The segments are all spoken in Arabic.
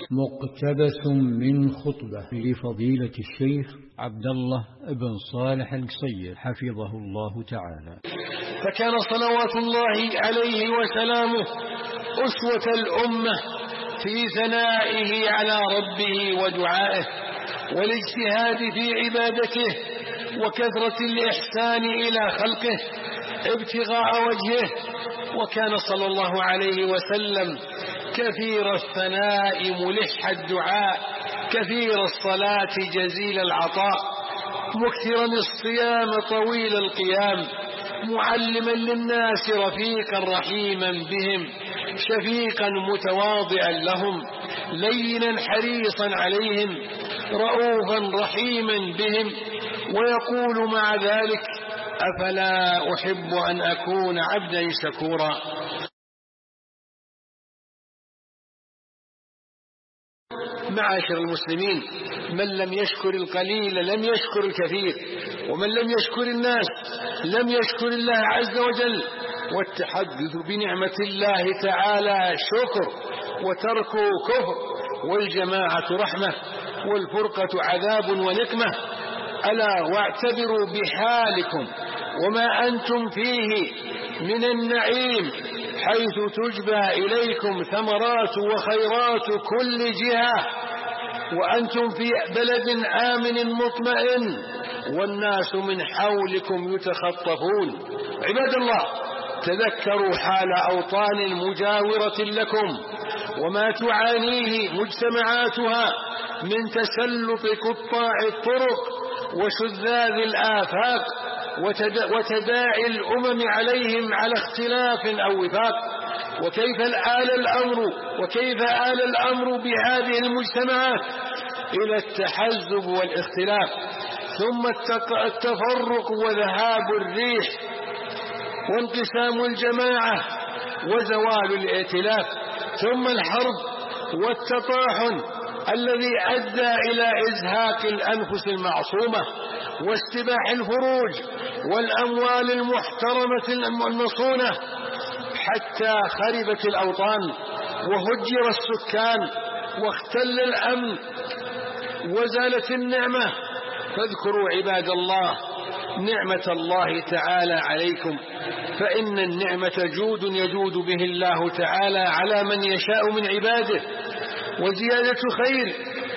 مقتبس من خطبة لفضيلة الشيخ عبد الله بن صالح القصير حفظه الله تعالى. فكان صلوات الله عليه وسلامه أسوة الأمة في ثنائه على ربه ودعائه والاجتهاد في عبادته وكثرة الإحسان إلى خلقه ابتغاء وجهه. وكان صلى الله عليه وسلم كثير الثناء ملح الدعاء كثير الصلاة جزيل العطاء مكثرا الصيام طويل القيام معلما للناس رفيقا رحيما بهم شفيقا متواضعا لهم لينا حريصا عليهم رؤوفا رحيما بهم. ويقول مع ذلك: أفلا أحب أن أكون عبدا شكورا. معاشر المسلمين، من لم يشكر القليل لم يشكر الكثير، ومن لم يشكر الناس لم يشكر الله عز وجل. والتحدث بنعمة الله تعالى شكر وتركه كفر، والجماعة رحمة والفرقة عذاب ونقمة. ألا واعتبروا بحالكم وما أنتم فيه من النعيم حيث تجبى إليكم ثمرات وخيرات كل جهة وأنتم في بلد آمن مطمئن والناس من حولكم يتخطفون. عباد الله، تذكروا حال أوطان مجاورة لكم وما تعانيه مجتمعاتها من تسلط قطاع الطرق وشذاذ الآفاق وتداعي الأمم عليهم على اختلاف أو وفاق. وكيف آل الأمر بهذه المجتمعات إلى التحزب والاختلاف، ثم التفرق وذهاب الريح وانقسام الجماعة وزوال الائتلاف، ثم الحرب والتطاحن الذي أدى إلى إزهاق الأنفس المعصومة واستباح الفروج والأموال المحترمة المصونة، حتى خربت الأوطان وهجر السكان واختل الأمن وزالت النعمة. فاذكروا عباد الله نعمة الله تعالى عليكم، فإن النعمة جود يجود به الله تعالى على من يشاء من عباده، وزيادة خير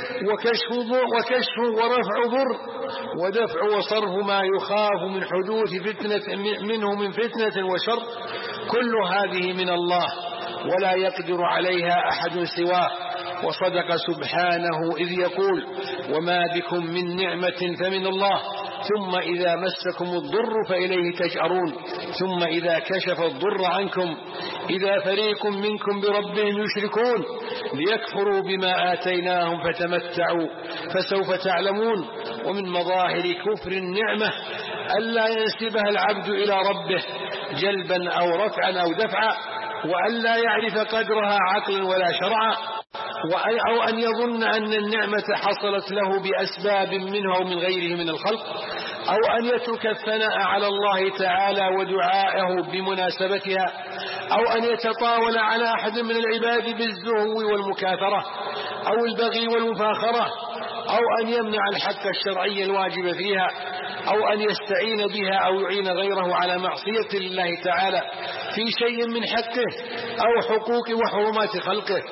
وكشف ورفع ضر ودفع وصرف ما يخاف من حدوث منه من فتنة وشر، كل هذه من الله ولا يقدر عليها أحد سواه. وصدق سبحانه إذ يقول: وما بكم من نعمة فمن الله ثم إذا مسكم الضر فإليه تجأرون ثم إذا كشف الضر عنكم إذا فريق منكم بربهم يشركون ليكفروا بما آتيناهم فتمتعوا فسوف تعلمون. ومن مظاهر كفر النعمة ألا ينسبها العبد إلى ربه جلبا أو رفعا أو دفعا، وألا يعرف قدرها عقلا ولا شرعا، أو أن يظن أن النعمة حصلت له بأسباب منه أو من غيره من الخلق، أو أن يترك الثناء على الله تعالى ودعائه بمناسبتها، أو أن يتطاول على أحد من العباد بالزهو والمكاثرة أو البغي والمفاخرة، أو أن يمنع الحق الشرعي الواجب فيها، أو أن يستعين بها أو يعين غيره على معصية الله تعالى في شيء من حقه أو حقوق وحرمات خلقه.